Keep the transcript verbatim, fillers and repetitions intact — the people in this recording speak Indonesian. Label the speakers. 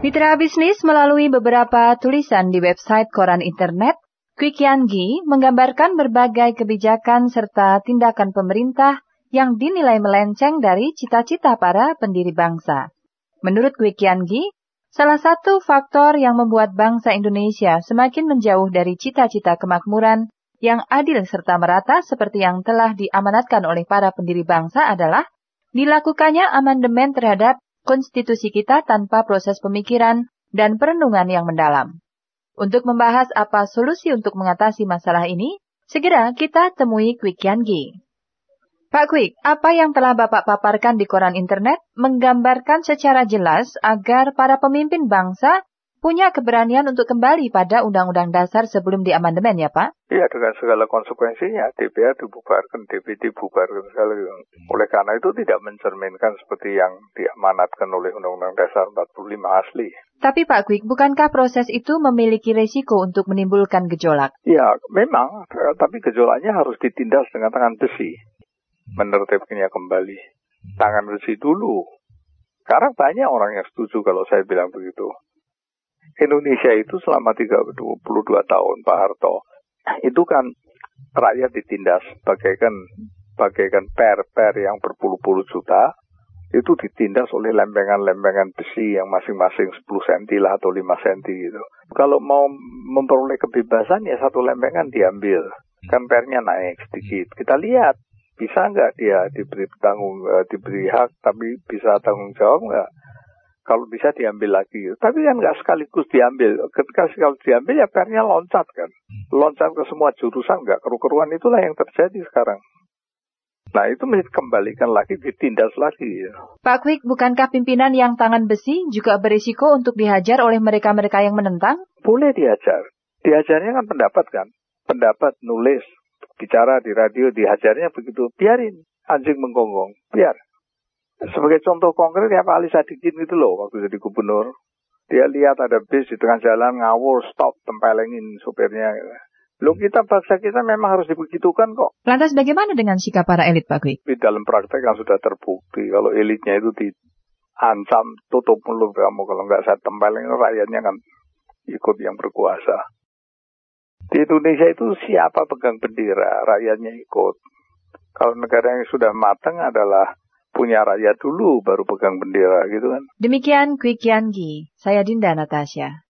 Speaker 1: Mitra bisnis melalui beberapa tulisan di website koran internet, Kwi Kian Gi menggambarkan berbagai kebijakan serta tindakan pemerintah yang dinilai melenceng dari cita-cita para pendiri bangsa. Menurut Kwi Kian Gi, salah satu faktor yang membuat bangsa Indonesia semakin menjauh dari cita-cita kemakmuran yang adil serta merata seperti yang telah diamanatkan oleh para pendiri bangsa adalah dilakukannya amandemen terhadap konstitusi kita tanpa proses pemikiran dan perenungan yang mendalam. Untuk membahas apa solusi untuk mengatasi masalah ini, segera kita temui Kwi Kian Gi. Pak Kwi, apa yang telah Bapak paparkan di koran internet menggambarkan secara jelas agar para pemimpin bangsa punya keberanian untuk kembali pada Undang-Undang Dasar sebelum diamandemen ya Pak?
Speaker 2: Iya, dengan segala konsekuensinya, D P R dibubarkan, D P D dibubarkan segala. Oleh karena itu tidak mencerminkan seperti yang diamanatkan oleh Undang-Undang Dasar empat puluh lima asli.
Speaker 1: Tapi Pak Kwik, bukankah proses itu memiliki resiko untuk menimbulkan gejolak?
Speaker 2: Ya, memang, tapi gejolaknya harus ditindas dengan tangan besi. Menertibkannya kembali. Tangan besi dulu. Karena banyak orang yang setuju kalau saya bilang begitu. Indonesia itu selama tiga puluh dua tahun Pak Harto, itu kan rakyat ditindas bagaikan bagaikan per-per yang berpuluh-puluh juta, itu ditindas oleh lempengan-lempengan besi yang masing-masing sepuluh senti lah atau lima senti gitu. Kalau mau memperoleh kebebasan ya satu lempengan diambil, kan pernya naik sedikit. Kita lihat bisa nggak dia diberi tanggung uh, diberi hak tapi bisa tanggung jawab nggak? Kalau bisa diambil lagi. Tapi kan nggak sekaligus diambil. Ketika sekali diambil ya pernya loncat kan. Loncat ke semua jurusan nggak keru-keruan. Itulah yang terjadi sekarang. Nah itu mesti dikembalikan lagi, ditindas lagi. Ya.
Speaker 1: Pak Kwik, bukankah pimpinan yang tangan besi juga berisiko untuk dihajar oleh mereka-mereka yang menentang?
Speaker 2: Boleh dihajar. Dihajarnya kan pendapat kan. Pendapat, nulis, bicara di radio, dihajarnya begitu. Biarin anjing menggonggong. Biar. Sebagai contoh konkret ya Pak Ali Sadikin gitu loh, waktu jadi gubernur. Dia lihat ada bis di tengah jalan, ngawur, stop, tempelengin supirnya. Loh kita, bangsa kita memang harus dibegitukan kok.
Speaker 1: Lantas bagaimana dengan sikap para elit Pak Kwik?
Speaker 2: Di dalam praktek kan sudah terbukti, kalau elitnya itu diancam, tutup mulut kamu, kalau nggak saya tempelengin, rakyatnya kan ikut yang berkuasa. Di Indonesia itu siapa pegang bendera, rakyatnya ikut. Kalau negara yang sudah matang adalah punya rakyat dulu, baru pegang bendera gitu kan.
Speaker 1: Demikian Kwi Kian Gi, saya Dinda Natasha.